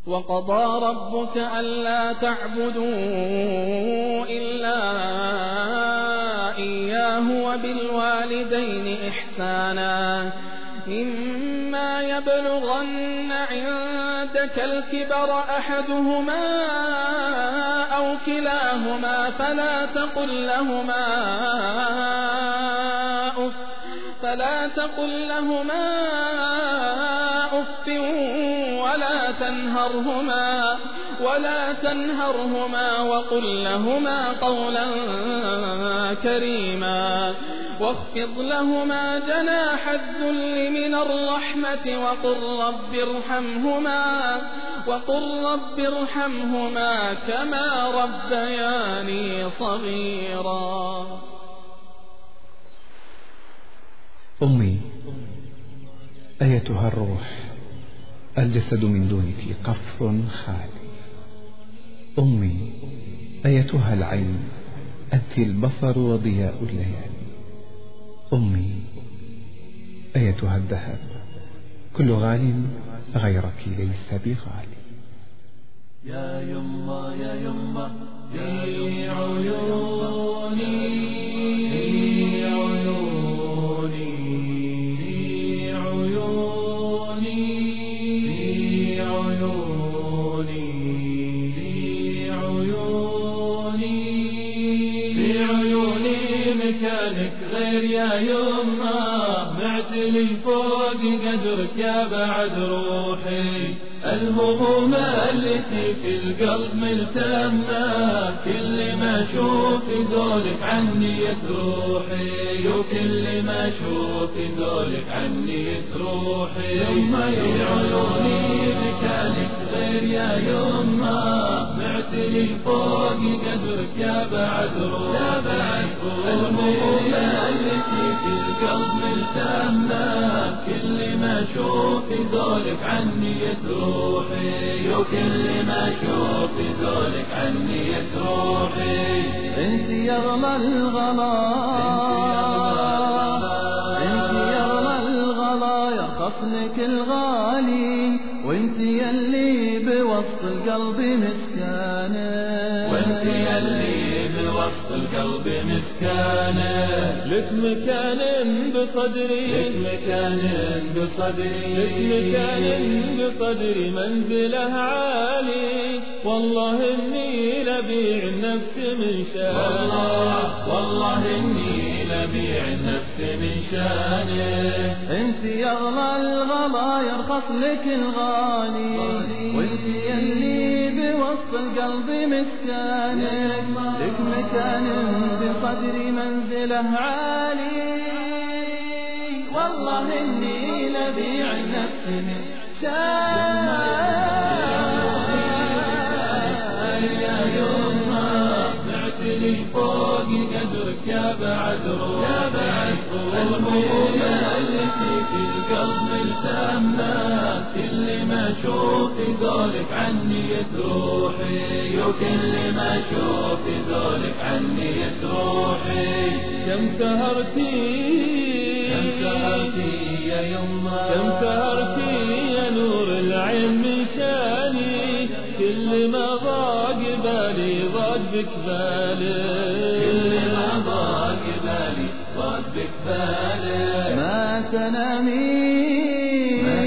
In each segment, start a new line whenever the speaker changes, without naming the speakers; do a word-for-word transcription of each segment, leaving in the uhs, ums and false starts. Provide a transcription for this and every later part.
وقضى ربك ألا تعبدوا إلا إياه وبالوالدين إحسانا إما يبلغن عندك الكبر أحدهما أو كلاهما فلا تقل لهما أف فلا تقل لهما أف ولا تنهرهما ولا تنهرهما وقل لهما قولا كريما واخفض لهما جناح الذل من الرحمة وقل رب ارحمهما وقل رب ارحمهما كما ربياني صغيرا.
أمي أيتها الروح، الجسد من دونك قفر خالي. أمي أيتها العين، أنت البصر وضياء الليالي. أمي أيتها الذهب، كل غال غيرك ليس بغالي.
يا يما يا يما في عيوني في عيوني في عيوني في عيوني في عيوني في عيوني مكانك غير يا يما، معتلي فوق قدرك يا بعد روحي. الهموم التي في القلب ملتمة، كل ما اشوف زولك عني يتروحي، وكل ما اشوف زولك عني يتروحي. يما في عيوني مكانك غير يا يما، معتلي فوق قدرك يا بعد روحي. الهموم التي في القلب ملتمة، كل ما اشوف زولك عني يتروحي، وكل ما اشوف زولك عني يتروحي.
انت يا اغلى الغلا، انت يا اغلى الغلا يرخص لك الغالي، وانت يلي بوسط القلب مسكانه،
وانت يلي بوسط القلب مسكانه. لك مكان بصدري، لك مكان بصدري، لك مكان بصدري منزله عالي. والله اني لبيع النفس من شانه، والله والله اني لبيع النفس من شانه.
انت يا اغلى الغلا يرخص لك الغالي، وانت يلي بوسط القلب مسكانك، لك مكان بصدري منزله عالي. والله اني لبيع النفس من شانك.
يا يما معتلي فوق قدرك يا بعد روحي. الهموم التي في القلب ملتمة، كل ما اشوف زولك عني يتروحي، وكل ما اشوف زولك عني يتروحي. كم سهرتي كم سهرتي يا يما، كم سهرتي يا نور العين من شاني. كل ما ضاق بالي ضاق بك بالي، كل ما ضاق بالي ضاق بك بالي.
ما تنامين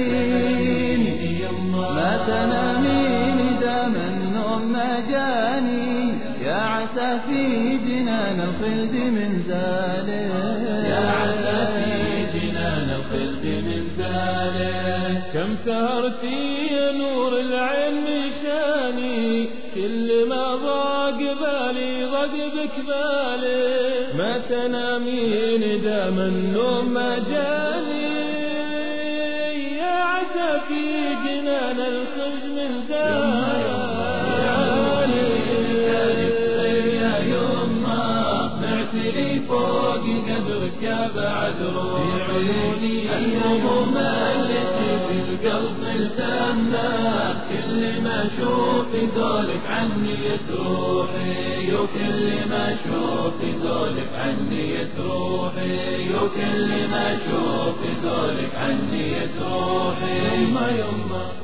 ما تنامين دام النوم ما جاني، يا عسى في جنان الخلد من زاله،
يا عسى في جنان الخلد من زاله. كم سهرتي يا نور العين من شاني، كل ما ضاق بالي ضاق بك بالي. ما تنامين دام النوم ما جاني، يا عسى في جنان الخلد من زاله. معتلي فوق قدرك يا بعد روحي. الهموم التي في القلب ملتمة، كل ما اشوف زولك عني يتروحي، وكل ما اشوف زولك عني يتروحي، وكل ما اشوف زولك عني يتروحي. يما يما